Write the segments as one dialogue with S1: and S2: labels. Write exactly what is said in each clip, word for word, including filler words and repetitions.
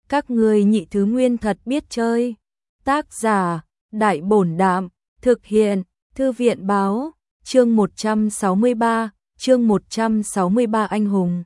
S1: Các ngươi nhị thứ nguyên thật biết chơi. Tác giả, Đại Bổn Đạm, thực hiện, Thư viện Báo, chương một trăm sáu mươi ba, chương một trăm sáu mươi ba anh hùng.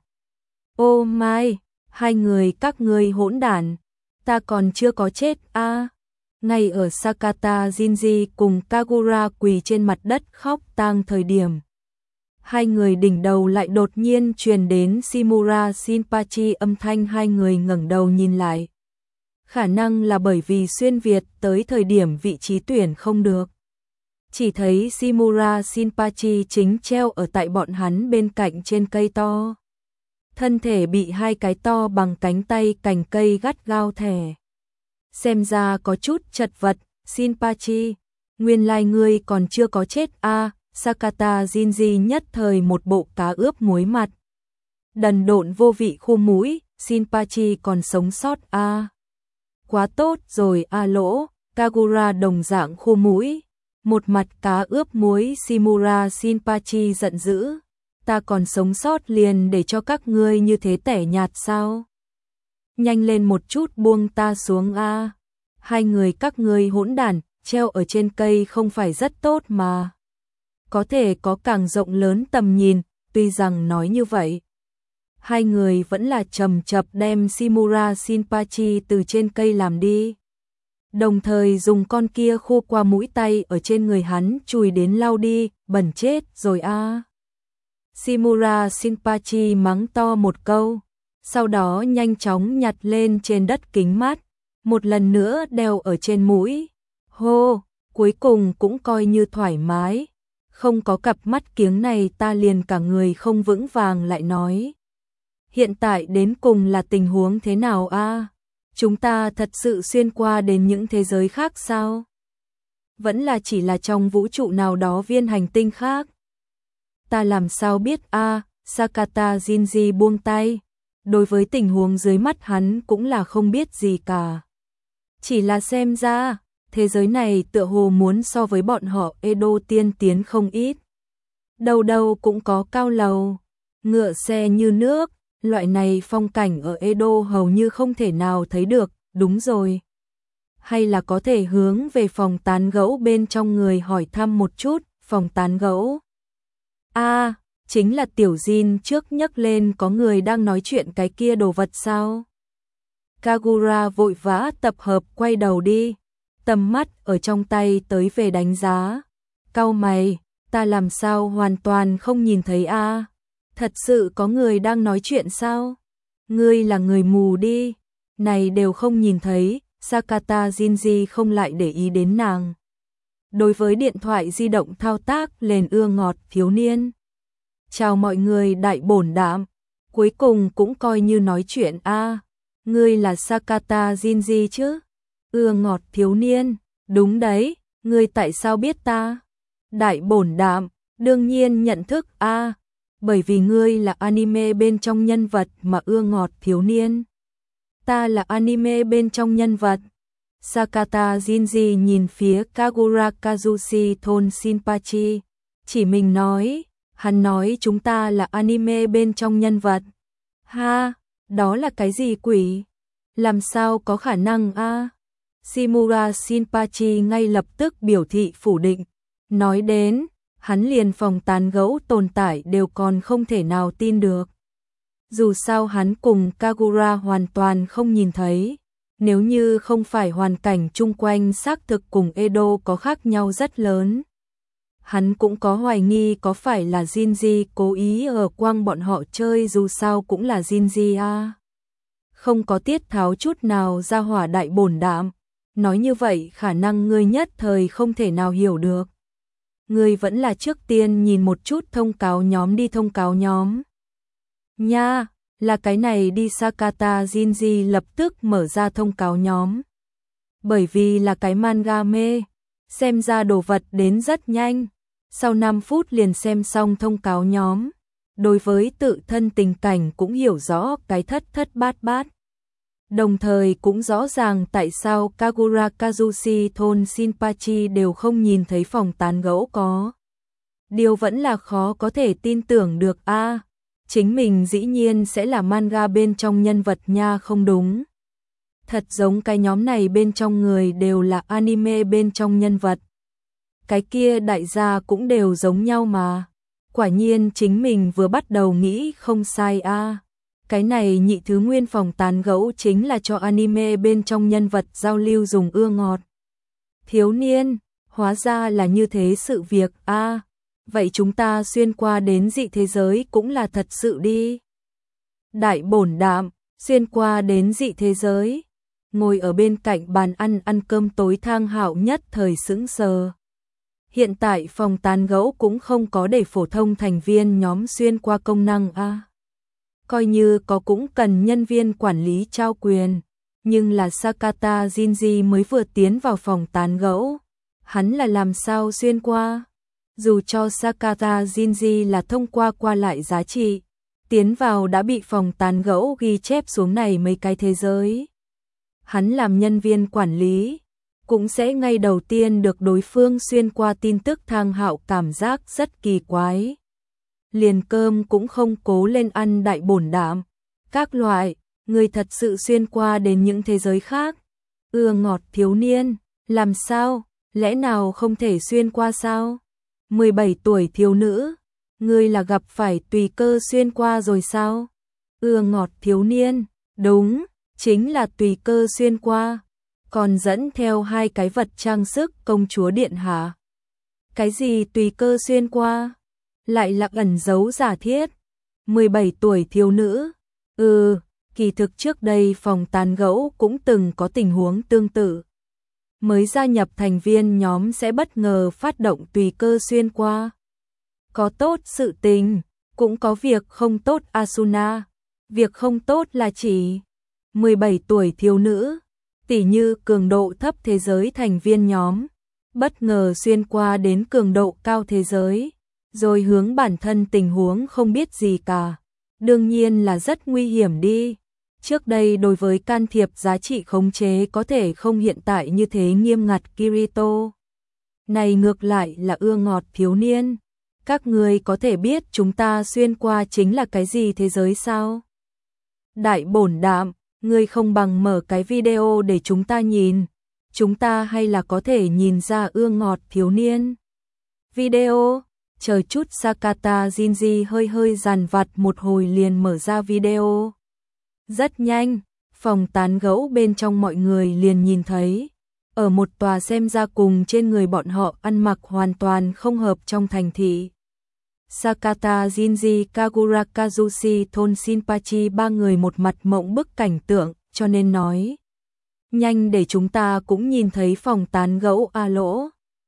S1: Ô mai, hai người các ngươi hỗn đản, ta còn chưa có chết a. À. Ngay ở Sakata Jinji cùng Kagura quỳ trên mặt đất khóc tang thời điểm, hai người đỉnh đầu lại đột nhiên truyền đến Shimura Shinpachi âm thanh. Hai người ngẩng đầu nhìn lại. Khả năng là bởi vì xuyên Việt tới thời điểm vị trí tuyển không được. Chỉ thấy Shimura Shinpachi chính treo ở tại bọn hắn bên cạnh trên cây to. Thân thể bị hai cái to bằng cánh tay cành cây gắt gao thè. Xem ra có chút chật vật. Shinpachi, nguyên lai ngươi còn chưa có chết a. À. Sakata Jinji nhất thời một bộ cá ướp muối mặt. Đần độn vô vị khô mũi. Shinpachi còn sống sót a. À. Quá tốt rồi a. À lỗ. Kagura đồng dạng khô mũi. Một mặt cá ướp muối. Shimura Shinpachi giận dữ. Ta còn sống sót liền để cho các ngươi như thế tẻ nhạt sao? Nhanh lên một chút buông ta xuống a. À. Hai người các ngươi hỗn đản, treo ở trên cây không phải rất tốt mà. Có thể có càng rộng lớn tầm nhìn, tuy rằng nói như vậy. Hai người vẫn là chầm chập đem Shimura Shinpachi từ trên cây làm đi. Đồng thời dùng con kia khô qua mũi tay ở trên người hắn chùi đến lau đi, bẩn chết rồi a. À. Shimura Shinpachi mắng to một câu, sau đó nhanh chóng nhặt lên trên đất kính mát, một lần nữa đeo ở trên mũi. Hô, cuối cùng cũng coi như thoải mái. Không có cặp mắt kiếng này ta liền cả người không vững vàng. Lại nói, hiện tại đến cùng là tình huống thế nào a? À? Chúng ta thật sự xuyên qua đến những thế giới khác sao? Vẫn là chỉ là trong vũ trụ nào đó viên hành tinh khác? Ta làm sao biết a? À? Sakata Jinji buông tay. Đối với tình huống dưới mắt hắn cũng là không biết gì cả. Chỉ là xem ra, thế giới này tựa hồ muốn so với bọn họ Edo tiên tiến không ít. Đâu đâu cũng có cao lầu, ngựa xe như nước, loại này phong cảnh ở Edo hầu như không thể nào thấy được. Đúng rồi. Hay là có thể hướng về phòng tán gẫu bên trong người hỏi thăm một chút. Phòng tán gẫu a à, chính là Tiểu Jin trước nhắc lên có người đang nói chuyện cái kia đồ vật sao? Kagura vội vã tập hợp quay đầu đi, tầm mắt ở trong tay tới về đánh giá. Cau mày, ta làm sao hoàn toàn không nhìn thấy a? À? Thật sự có người đang nói chuyện sao? Ngươi là người mù đi, này đều không nhìn thấy. Sakata Jinji không lại để ý đến nàng. Đối với điện thoại di động thao tác lên ưa ngọt thiếu niên. Chào mọi người Đại Bổn Đạm, cuối cùng cũng coi như nói chuyện a. À, ngươi là Sakata Jinji chứ? Ưa ngọt thiếu niên, đúng đấy, ngươi tại sao biết ta? Đại Bổn Đạm, đương nhiên nhận thức a, à, bởi vì ngươi là anime bên trong nhân vật mà ưa ngọt thiếu niên. Ta là anime bên trong nhân vật. Sakata Jinji nhìn phía Kagura Kazushi thôn Shinpachi, chỉ mình nói, hắn nói chúng ta là anime bên trong nhân vật. Ha, đó là cái gì quỷ? Làm sao có khả năng a? À? Shimura Shinpachi ngay lập tức biểu thị phủ định, nói đến, hắn liền phòng tán gẫu tồn tại đều còn không thể nào tin được. Dù sao hắn cùng Kagura hoàn toàn không nhìn thấy. Nếu như không phải hoàn cảnh chung quanh xác thực cùng Edo có khác nhau rất lớn, hắn cũng có hoài nghi có phải là Jinji cố ý ở quang bọn họ chơi, dù sao cũng là Jinji a. À. Không có tiết tháo chút nào ra hỏa Đại Bổn Đạm. Nói như vậy khả năng ngươi nhất thời không thể nào hiểu được. Ngươi vẫn là trước tiên nhìn một chút thông cáo nhóm đi. Thông cáo nhóm nha, là cái này đi. Sakata Jinji lập tức mở ra thông cáo nhóm. Bởi vì là cái manga mê, xem ra đồ vật đến rất nhanh. Sau năm phút liền xem xong thông cáo nhóm. Đối với tự thân tình cảnh cũng hiểu rõ cái thất thất bát bát. Đồng thời cũng rõ ràng tại sao Kagura Kazushi thôn Shinpachi đều không nhìn thấy phòng tán gẫu có. Điều vẫn là khó có thể tin tưởng được a. À, chính mình dĩ nhiên sẽ là manga bên trong nhân vật nha, không đúng. Thật giống cái nhóm này bên trong người đều là anime bên trong nhân vật. Cái kia đại gia cũng đều giống nhau mà. Quả nhiên chính mình vừa bắt đầu nghĩ không sai a. À. Cái này nhị thứ nguyên phòng tán gẫu chính là cho anime bên trong nhân vật giao lưu dùng ưa ngọt. Thiếu niên, hóa ra là như thế sự việc a. À. Vậy chúng ta xuyên qua đến dị thế giới cũng là thật sự đi. Đại bổn đạm, xuyên qua đến dị thế giới. Ngồi ở bên cạnh bàn ăn ăn cơm tối Thang Hạo nhất thời sững sờ. Hiện tại phòng tán gẫu cũng không có để phổ thông thành viên nhóm xuyên qua công năng a. À. Coi như có cũng cần nhân viên quản lý trao quyền, nhưng là Sakata Shinji mới vừa tiến vào phòng tán gẫu, hắn là làm sao xuyên qua? Dù cho Sakata Shinji là thông qua qua lại giá trị, tiến vào đã bị phòng tán gẫu ghi chép xuống này mấy cái thế giới. Hắn làm nhân viên quản lý, cũng sẽ ngay đầu tiên được đối phương xuyên qua tin tức. Thang Hạo cảm giác rất kỳ quái. Liền cơm cũng không cố lên ăn đại bổn đạm. Các loại, người thật sự xuyên qua đến những thế giới khác. Ưa ngọt thiếu niên, làm sao, lẽ nào không thể xuyên qua sao? mười bảy tuổi thiếu nữ, ngươi là gặp phải tùy cơ xuyên qua rồi sao? Ưa ngọt thiếu niên, đúng, chính là tùy cơ xuyên qua. Còn dẫn theo hai cái vật trang sức công chúa điện hạ. Cái gì tùy cơ xuyên qua? Lại là ẩn giấu giả thiết. mười bảy tuổi thiếu nữ. Ừ, kỳ thực trước đây phòng tán gẫu cũng từng có tình huống tương tự. Mới gia nhập thành viên nhóm sẽ bất ngờ phát động tùy cơ xuyên qua. Có tốt sự tình, cũng có việc không tốt. Asuna. Việc không tốt là chỉ mười bảy tuổi thiếu nữ, tỉ như cường độ thấp thế giới thành viên nhóm, bất ngờ xuyên qua đến cường độ cao thế giới, rồi hướng bản thân tình huống không biết gì cả. Đương nhiên là rất nguy hiểm đi. Trước đây đối với can thiệp giá trị khống chế có thể không hiện tại như thế nghiêm ngặt. Kirito này ngược lại là ưa ngọt thiếu niên. Các người có thể biết chúng ta xuyên qua chính là cái gì thế giới sao? Đại bổn đạm, ngươi không bằng mở cái video để chúng ta nhìn. Chúng ta hay là có thể nhìn ra ưa ngọt thiếu niên. Video, chờ chút. Sakata Shinji hơi hơi dằn vặt một hồi liền mở ra video. Rất nhanh, phòng tán gẫu bên trong mọi người liền nhìn thấy. Ở một tòa xem ra cùng trên người bọn họ ăn mặc hoàn toàn không hợp trong thành thị. Sakata Shinji, Kagura Kazushi, thôn Shinpachi ba người một mặt mộng bức cảnh tượng, cho nên nói. Nhanh để chúng ta cũng nhìn thấy phòng tán gẫu a lỗ.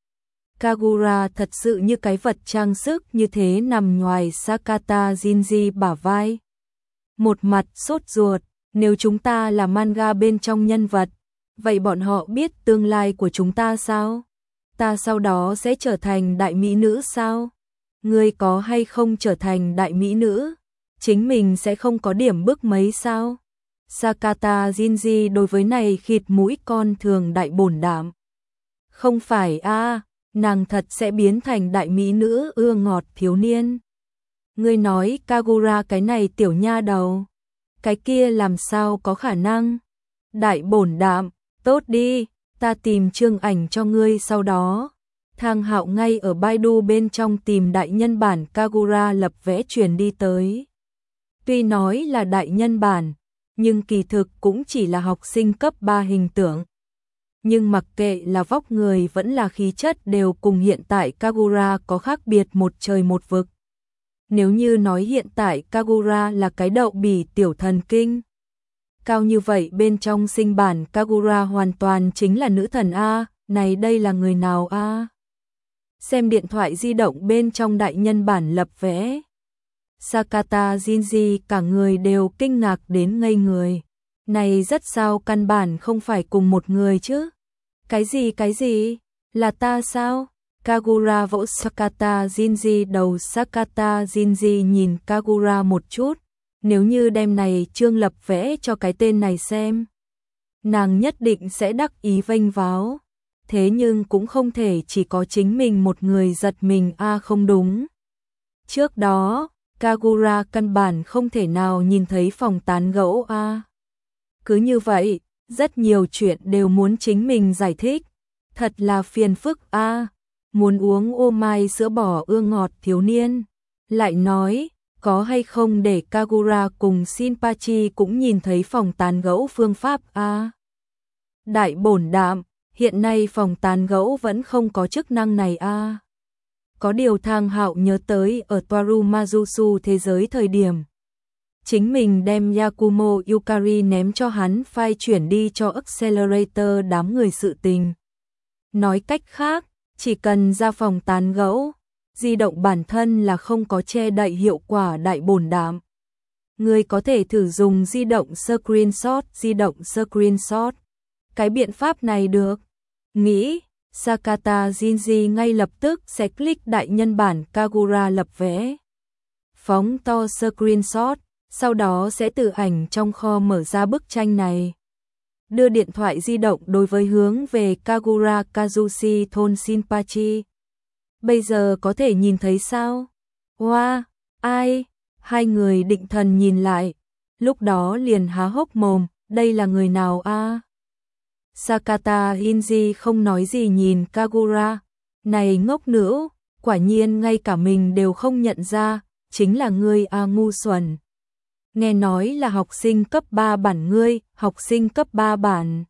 S1: Kagura thật sự như cái vật trang sức như thế nằm ngoài Sakata Shinji bả vai. Một mặt sốt ruột, nếu chúng ta là manga bên trong nhân vật, vậy bọn họ biết tương lai của chúng ta sao? Ta sau đó sẽ trở thành đại mỹ nữ sao? Ngươi có hay không trở thành đại mỹ nữ? Chính mình sẽ không có điểm bước mấy sao? Sakata Shinji đối với này khịt mũi con thường đại bổn đạm. Không phải a, à, nàng thật sẽ biến thành đại mỹ nữ ưa ngọt thiếu niên. Ngươi nói Kagura cái này tiểu nha đầu. Cái kia làm sao có khả năng? Đại bổn đạm, tốt đi, ta tìm chương ảnh cho ngươi sau đó. Thang Hạo ngay ở Baidu bên trong tìm đại nhân bản Kagura lập vẽ truyền đi tới. Tuy nói là đại nhân bản, nhưng kỳ thực cũng chỉ là học sinh cấp ba hình tượng. Nhưng mặc kệ là vóc người vẫn là khí chất đều cùng hiện tại Kagura có khác biệt một trời một vực. Nếu như nói hiện tại Kagura là cái đậu bỉ tiểu thần kinh, cao như vậy bên trong sinh bản Kagura hoàn toàn chính là nữ thần a, này đây là người nào a? Xem điện thoại di động bên trong đại nhân bản lập vẽ. Sakata Shinji cả người đều kinh ngạc đến ngây người. Này rất sao căn bản không phải cùng một người chứ? Cái gì cái gì? Là ta sao? Kagura vỗ Sakata Shinji đầu. Sakata Shinji nhìn Kagura một chút. Nếu như đem này chương lập vẽ cho cái tên này xem, nàng nhất định sẽ đắc ý vênh váo. Thế nhưng cũng không thể chỉ có chính mình một người giật mình a, không đúng. Trước đó, Kagura căn bản không thể nào nhìn thấy phòng tán gẫu a. Cứ như vậy, Rất nhiều chuyện đều muốn chính mình giải thích. Thật là phiền phức a. À. Muốn uống ô mai sữa bò ưa ngọt thiếu niên. Lại nói, có hay không để Kagura cùng Shinpachi cũng nhìn thấy phòng tán gẫu phương pháp a. À. Đại bổn đạm, hiện nay phòng tán gẫu vẫn không có chức năng này a. À. Có điều Thang Hạo nhớ tới ở Toaru Majusu thế giới thời điểm. Chính mình đem Yakumo Yukari ném cho hắn phai chuyển đi cho Accelerator đám người sự tình. Nói cách khác, chỉ cần ra phòng tán gẫu, di động bản thân là không có che đậy hiệu quả đại bổn đạm. Người có thể thử dùng di động screenshot, di động screenshot. Cái biện pháp này được. Nghĩ, Sakata Shinji ngay lập tức sẽ click đại nhân bản Kagura lập vẽ. Phóng to screenshot, sau đó sẽ từ ảnh trong kho mở ra bức tranh này. Đưa điện thoại di động đối với hướng về Kagura Kazushi thôn Shinpachi. Bây giờ có thể nhìn thấy sao? Wow, ai? Hai người định thần nhìn lại. Lúc đó liền há hốc mồm, đây là người nào a? À? Sakata Shinji không nói gì nhìn Kagura. Này ngốc nữ, quả nhiên ngay cả mình đều không nhận ra, chính là ngươi a ngu xuẩn. Nghe nói là học sinh cấp ba bản ngươi, học sinh cấp ba bản.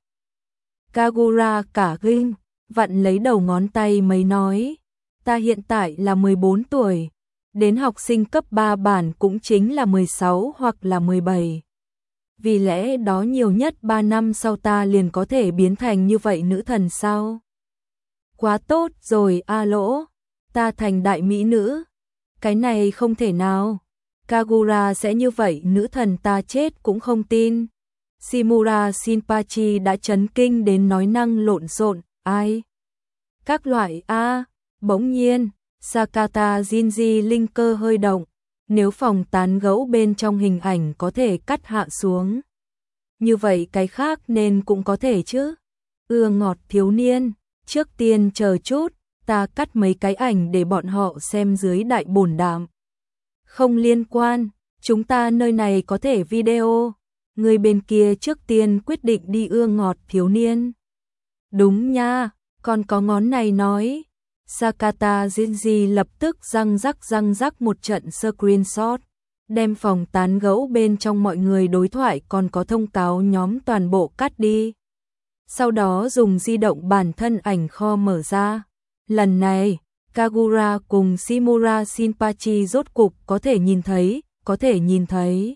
S1: Kagura cả kinh, vặn lấy đầu ngón tay mấy nói, ta hiện tại là mười bốn tuổi, đến học sinh cấp ba bản cũng chính là mười sáu hoặc là mười bảy. Vì lẽ đó nhiều nhất ba năm sau ta liền có thể biến thành như vậy nữ thần sao? Quá tốt rồi a lỗ, ta thành đại mỹ nữ. Cái này không thể nào. Kagura sẽ như vậy nữ thần ta chết cũng không tin. Shimura Shinpachi đã chấn kinh đến nói năng lộn xộn, ai? Các loại a, bỗng nhiên, Sakata Shinji linh cơ hơi động, nếu phòng tán gẫu bên trong hình ảnh có thể cắt hạ xuống. Như vậy cái khác nên cũng có thể chứ. Ưa ngọt thiếu niên, trước tiên chờ chút, ta cắt mấy cái ảnh để bọn họ xem dưới đại bổn đạm. Không liên quan, chúng ta nơi này có thể video. Người bên kia trước tiên quyết định đi ưa ngọt thiếu niên. Đúng nha, còn có ngón này nói. Sakata Shinji lập tức răng rắc răng rắc một trận screenshot, đem phòng tán gẫu bên trong mọi người đối thoại còn có thông cáo nhóm toàn bộ cắt đi. Sau đó dùng di động bản thân ảnh kho mở ra. Lần này, Kagura cùng Shimura Shinpachi rốt cục có thể nhìn thấy, có thể nhìn thấy.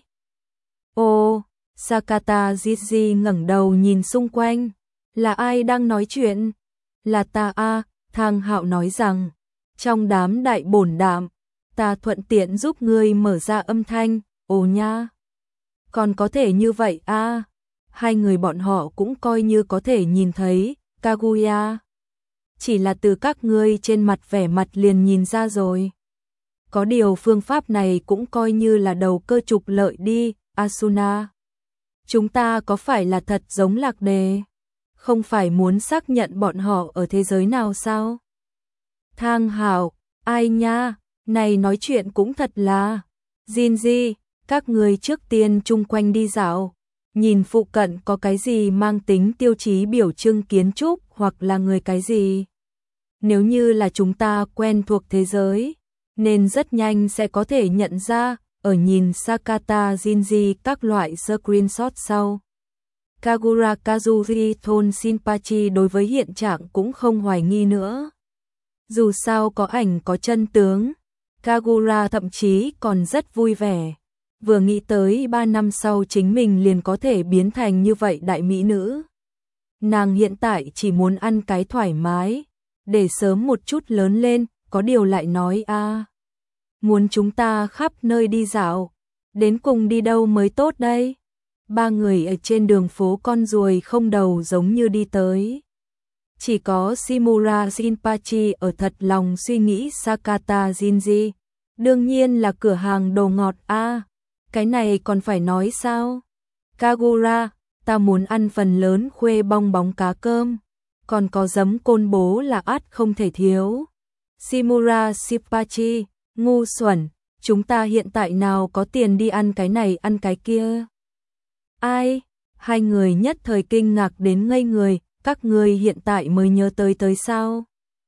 S1: Ô, Sakata Shinji ngẩng đầu nhìn xung quanh, là ai đang nói chuyện? Là ta a, Thang Hạo nói rằng, trong đám đại bổn đạm, ta thuận tiện giúp ngươi mở ra âm thanh, ồ nha. Còn có thể như vậy a, hai người bọn họ cũng coi như có thể nhìn thấy, Kaguya. Chỉ là từ các ngươi trên mặt vẻ mặt liền nhìn ra rồi. Có điều phương pháp này cũng coi như là đầu cơ trục lợi đi, Asuna. Chúng ta có phải là thật giống lạc đề? Không phải muốn xác nhận bọn họ ở thế giới nào sao? Thang Hạo, ai nha, này nói chuyện cũng thật là. Shinji, các người trước tiên chung quanh đi dạo, nhìn phụ cận có cái gì mang tính tiêu chí biểu trưng kiến trúc hoặc là người cái gì. Nếu như là chúng ta quen thuộc thế giới, nên rất nhanh sẽ có thể nhận ra, ở nhìn Sakata Shinji các loại screenshot sau. Kagura Kazushi thôn Shinpachi đối với hiện trạng cũng không hoài nghi nữa. Dù sao có ảnh có chân tướng, Kagura thậm chí còn rất vui vẻ. Vừa nghĩ tới ba năm sau chính mình liền có thể biến thành như vậy đại mỹ nữ. Nàng hiện tại chỉ muốn ăn cái thoải mái, để sớm một chút lớn lên, có điều lại nói a, à, muốn chúng ta khắp nơi đi dạo, đến cùng đi đâu mới tốt đây? Ba người ở trên đường phố con ruồi không đầu giống như đi tới. Chỉ có Shimura Shinpachi ở thật lòng suy nghĩ Sakata Shinji. Đương nhiên là cửa hàng đồ ngọt a, à, cái này còn phải nói sao? Kagura, ta muốn ăn phần lớn khuê bong bóng cá cơm, còn có giấm côn bố là ắt không thể thiếu. Shimura Shinpachi, ngu xuẩn, chúng ta hiện tại nào có tiền đi ăn cái này ăn cái kia. Ai? Hai người nhất thời kinh ngạc đến ngây người, các ngươi hiện tại mới nhớ tới tới sao?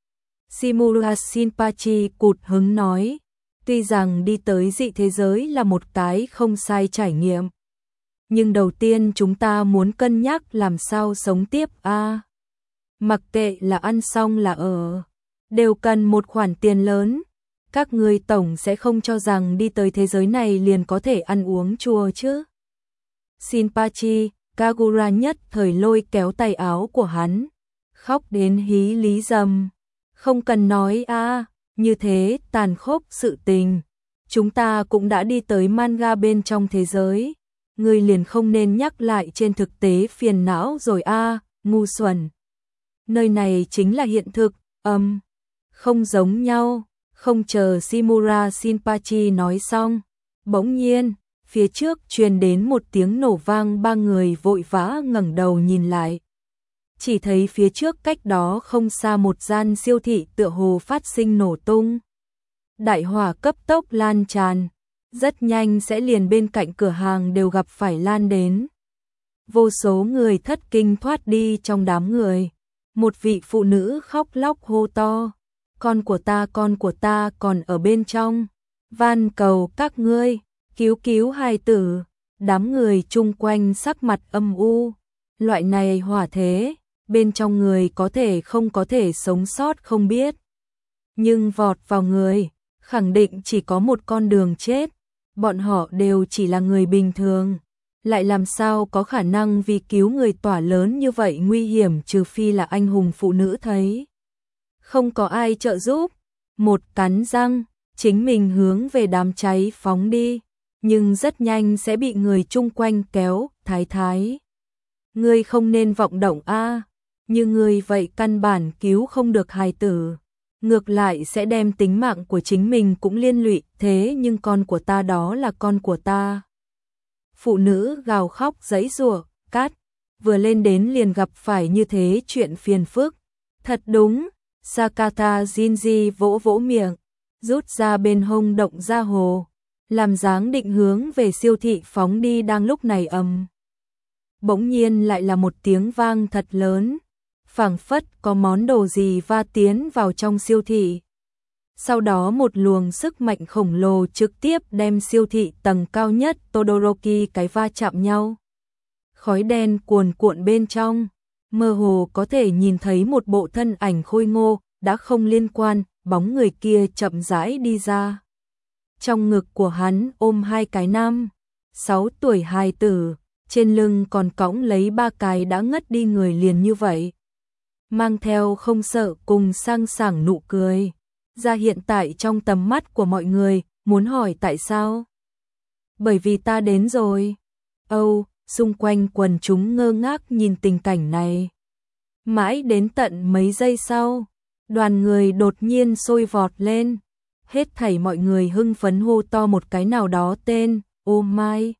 S1: Shimura Shinpachi cụt hứng nói, tuy rằng đi tới dị thế giới là một cái không sai trải nghiệm. Nhưng đầu tiên chúng ta muốn cân nhắc làm sao sống tiếp a. À, mặc kệ là ăn xong là ở, đều cần một khoản tiền lớn. Các ngươi tổng sẽ không cho rằng đi tới thế giới này liền có thể ăn uống chua chứ. Shinpachi, Kagura nhất thời lôi kéo tay áo của hắn, khóc đến hí lý dầm. Không cần nói a, à, như thế tàn khốc sự tình. Chúng ta cũng đã đi tới manga bên trong thế giới. Ngươi liền không nên nhắc lại trên thực tế phiền não rồi a, à, ngu xuẩn. Nơi này chính là hiện thực, âm, um, không giống nhau. Không chờ Shimura Shinpachi nói xong, bỗng nhiên, phía trước truyền đến một tiếng nổ vang, ba người vội vã ngẩng đầu nhìn lại. Chỉ thấy phía trước cách đó không xa một gian siêu thị tựa hồ phát sinh nổ tung. Đại hỏa cấp tốc lan tràn, rất nhanh sẽ liền bên cạnh cửa hàng đều gặp phải lan đến. Vô số người thất kinh thoát đi trong đám người. Một vị phụ nữ khóc lóc hô to, con của ta, con của ta còn ở bên trong, van cầu các ngươi, cứu cứu hài tử. Đám người chung quanh sắc mặt âm u, loại này hỏa thế, bên trong người có thể không có thể sống sót không biết. Nhưng vọt vào người, khẳng định chỉ có một con đường chết, bọn họ đều chỉ là người bình thường. Lại làm sao có khả năng vì cứu người tỏa lớn như vậy nguy hiểm, trừ phi là anh hùng phụ nữ thấy không có ai trợ giúp, một cắn răng, chính mình hướng về đám cháy phóng đi, nhưng rất nhanh sẽ bị người chung quanh kéo, thái thái. Ngươi không nên vọng động a, à, như ngươi vậy căn bản cứu không được hài tử, ngược lại sẽ đem tính mạng của chính mình cũng liên lụy, thế nhưng con của ta đó là con của ta. Phụ nữ gào khóc giãy giụa, cát, vừa lên đến liền gặp phải như thế chuyện phiền phức. Thật đúng. Sakata Jinji vỗ vỗ miệng, rút ra bên hông động ra hồ, làm dáng định hướng về siêu thị phóng đi. Đang lúc này ầm, bỗng nhiên lại là một tiếng vang thật lớn, phảng phất có món đồ gì va tiến vào trong siêu thị. Sau đó một luồng sức mạnh khổng lồ trực tiếp đem siêu thị tầng cao nhất Todoroki cái va chạm nhau. Khói đen cuồn cuộn bên trong, mơ hồ có thể nhìn thấy một bộ thân ảnh khôi ngô, đã không liên quan, bóng người kia chậm rãi đi ra. Trong ngực của hắn ôm hai cái năm, sáu tuổi hài tử, trên lưng còn cõng lấy ba cái đã ngất đi người, liền như vậy. Mang theo không sợ cùng sang sảng nụ cười, ra hiện tại trong tầm mắt của mọi người, muốn hỏi tại sao? Bởi vì ta đến rồi. Âu, xung quanh quần chúng ngơ ngác nhìn tình cảnh này. Mãi đến tận mấy giây sau, đoàn người đột nhiên sôi vọt lên. Hết thảy mọi người hưng phấn hô to một cái nào đó tên, Oh my.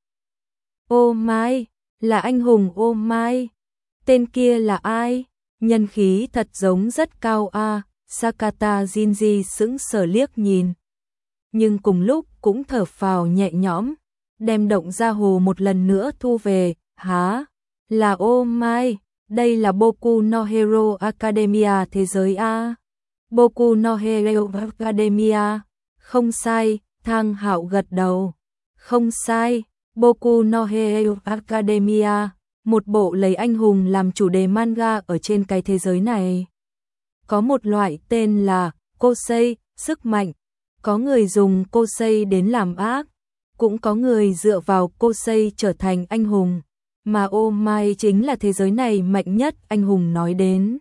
S1: Oh my, là anh hùng Oh my. Tên kia là ai? Nhân khí thật giống rất cao a. À. Sakata Jinji sững sờ liếc nhìn. Nhưng cùng lúc cũng thở phào nhẹ nhõm, đem động ra hồ một lần nữa thu về. Hả? Là Oh my, đây là Boku no Hero Academia thế giới a. Boku no Hero Academia. Không sai, Thang Hạo gật đầu. Không sai, Boku no Hero Academia, một bộ lấy anh hùng làm chủ đề manga ở trên cái thế giới này. Có một loại tên là Kosei, sức mạnh. Có người dùng Kosei đến làm ác, cũng có người dựa vào Kosei trở thành anh hùng. Mà Oh my chính là thế giới này mạnh nhất anh hùng nói đến.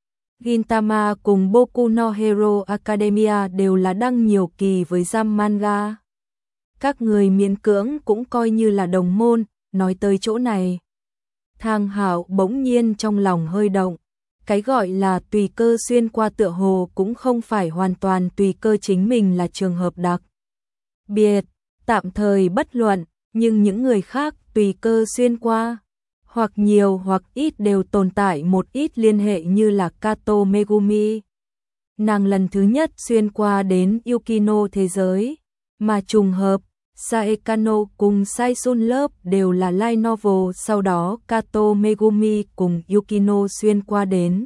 S1: Gintama cùng Boku no Hero Academia đều là đăng nhiều kỳ với Jump Manga. Các người miễn cưỡng cũng coi như là đồng môn. Nói tới chỗ này, Thang Hạo bỗng nhiên trong lòng hơi động. Cái gọi là tùy cơ xuyên qua tựa hồ cũng không phải hoàn toàn tùy cơ, chính mình là trường hợp đặc biệt, tạm thời bất luận, nhưng những người khác tùy cơ xuyên qua, hoặc nhiều hoặc ít đều tồn tại một ít liên hệ, như là Kato Megumi. Nàng lần thứ nhất xuyên qua đến Yukino thế giới, mà trùng hợp, Saekano cùng Saisun Love đều là light novel, sau đó Kato Megumi cùng Yukino xuyên qua đến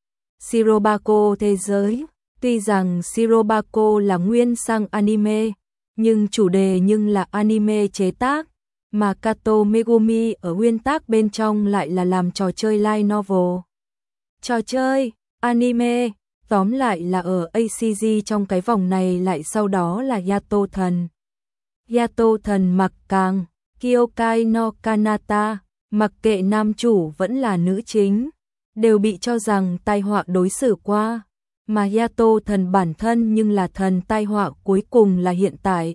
S1: Shirobako thế giới. Tuy rằng Shirobako là nguyên sang anime, nhưng chủ đề nhưng là anime chế tác, mà Kato Megumi ở nguyên tác bên trong lại là làm trò chơi light novel. Trò chơi, anime, tóm lại là ở a xê giê trong cái vòng này lại sau đó là Yato thần. Yato thần mặc càng, Kyokai no Kanata, mặc kệ nam chủ vẫn là nữ chính, đều bị cho rằng tai họa đối xử qua, mà Yato thần bản thân nhưng là thần tai họa cuối cùng là hiện tại.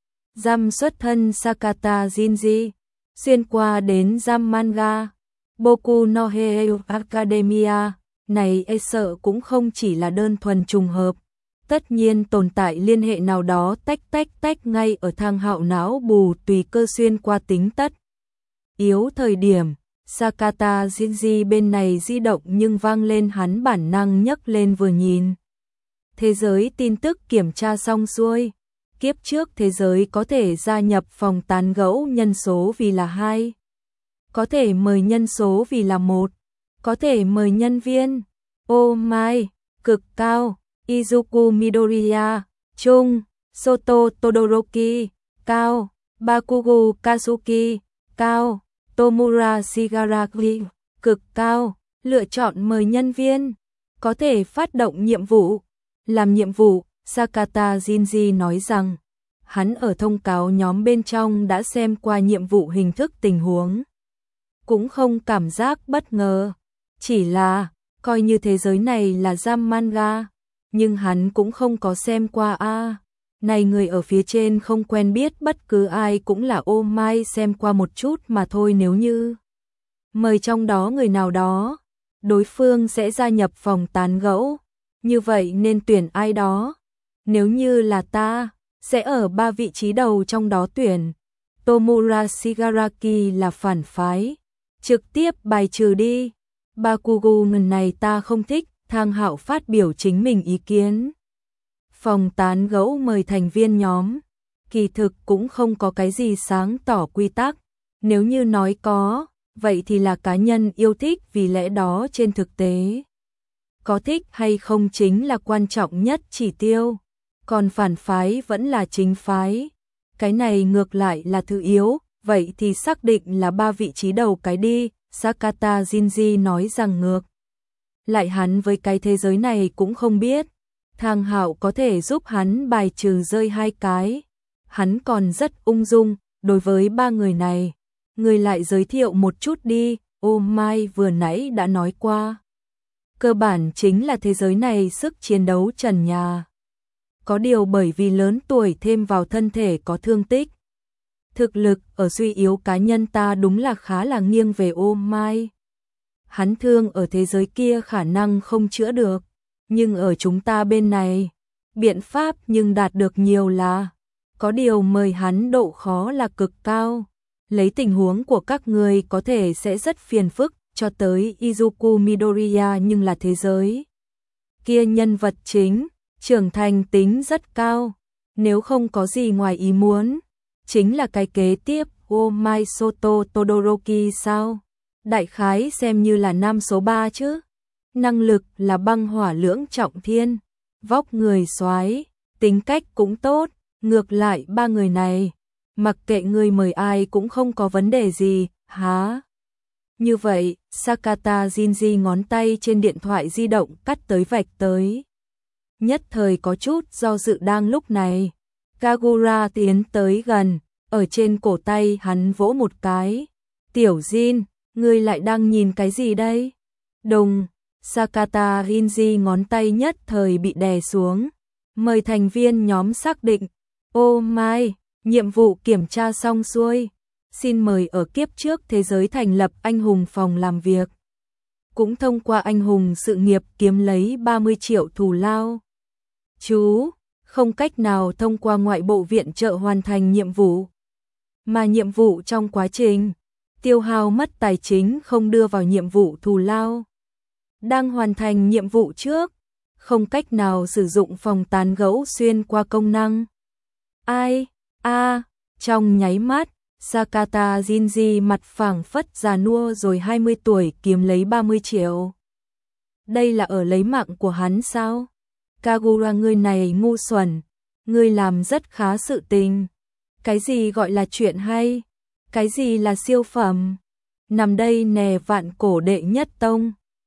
S1: Giam xuất thân Sakata Shinji, xuyên qua giam giam manga, Boku no Hero Academia, này e sợ cũng không chỉ là đơn thuần trùng hợp. Tất nhiên tồn tại liên hệ nào đó tách tách tách ngay ở thang hạo não bù tùy cơ xuyên qua tính tất. Yếu thời điểm, Sakata Shinji bên này di động nhưng vang lên hắn bản năng nhấc lên vừa nhìn. Thế giới tin tức kiểm tra xong xuôi. Kiếp trước thế giới có thể gia nhập phòng tán gẫu nhân số vì là hai. Có thể mời nhân số vì là một. Có thể mời nhân viên. Oh my, cực cao. Izuku Midoriya, trung. Soto Todoroki, cao. Bakugo Kazuki, cao. Tomura Shigaraki, cực cao. Lựa chọn mời nhân viên. Có thể phát động nhiệm vụ. Làm nhiệm vụ, Sakata Shinji nói rằng, hắn ở thông cáo nhóm bên trong đã xem qua nhiệm vụ hình thức tình huống. Cũng không cảm giác bất ngờ. Chỉ là, coi như thế giới này là giam manga, nhưng hắn cũng không có xem qua a. À, này người ở phía trên không quen biết bất cứ ai cũng là ô mai xem qua một chút mà thôi, nếu như mời trong đó người nào đó, đối phương sẽ gia nhập phòng tán gẫu, như vậy nên tuyển ai đó. Nếu như là ta, sẽ ở ba vị trí đầu trong đó tuyển. Tomura Shigaraki là phản phái, trực tiếp bài trừ đi. Bakugo ngần này ta không thích, Thang Hạo phát biểu chính mình ý kiến. Phòng tán gẫu mời thành viên nhóm, kỳ thực cũng không có cái gì sáng tỏ quy tắc. Nếu như nói có, vậy thì là cá nhân yêu thích, vì lẽ đó trên thực tế, có thích hay không chính là quan trọng nhất chỉ tiêu. Còn phản phái vẫn là chính phái. Cái này ngược lại là thứ yếu, vậy thì xác định là ba vị trí đầu cái đi. Sakata Shinji nói rằng ngược lại hắn với cái thế giới này cũng không biết. Thang Hạo có thể giúp hắn bài trừ rơi hai cái. Hắn còn rất ung dung đối với ba người này. Người lại giới thiệu một chút đi. Ô Mai vừa nãy đã nói qua. Cơ bản chính là thế giới này sức chiến đấu trần nhà. Có điều bởi vì lớn tuổi thêm vào thân thể có thương tích. Thực lực ở suy yếu cá nhân ta đúng là khá là nghiêng về ô mai. Hắn thương ở thế giới kia khả năng không chữa được. Nhưng ở chúng ta bên này, biện pháp nhưng đạt được nhiều là. Có điều mời hắn độ khó là cực cao. Lấy tình huống của các người có thể sẽ rất phiền phức cho tới Izuku Midoriya, nhưng là thế giới kia nhân vật chính, trưởng thành tính rất cao. Nếu không có gì ngoài ý muốn, chính là cái kế tiếp Oh My Soto Todoroki sao? Đại khái xem như là nam số ba chứ. Năng lực là băng hỏa lưỡng trọng thiên, vóc người soái, tính cách cũng tốt. Ngược lại ba người này, mặc kệ người mời ai cũng không có vấn đề gì, há. Như vậy, Sakata Shinji ngón tay trên điện thoại di động cắt tới vạch tới. Nhất thời có chút do dự. Đang lúc này, Kagura tiến tới gần, ở trên cổ tay hắn vỗ một cái. Tiểu Jin, ngươi lại đang nhìn cái gì đây? Đùng, Sakata Shinji ngón tay nhất thời bị đè xuống. Mời thành viên nhóm xác định. Ô mai, nhiệm vụ kiểm tra xong xuôi. Xin mời ở kiếp trước thế giới thành lập anh hùng phòng làm việc. Cũng thông qua anh hùng sự nghiệp kiếm lấy ba mươi triệu thù lao. Chú, không cách nào thông qua ngoại bộ viện trợ hoàn thành nhiệm vụ. Mà nhiệm vụ trong quá trình tiêu hao mất tài chính không đưa vào nhiệm vụ thù lao. Đang hoàn thành nhiệm vụ trước, không cách nào sử dụng phòng tán gẫu xuyên qua công năng. Ai? A, Trong nháy mắt, Sakata Jinji mặt phẳng phất già nua rồi hai mươi tuổi kiếm lấy ba mươi triệu. Đây là ở lấy mạng của hắn sao? Kagura ngươi này ngu xuẩn, ngươi làm rất khá sự tình. Cái gì gọi là chuyện hay? Cái gì là siêu phẩm? Nằm đây nè vạn cổ đệ nhất tông.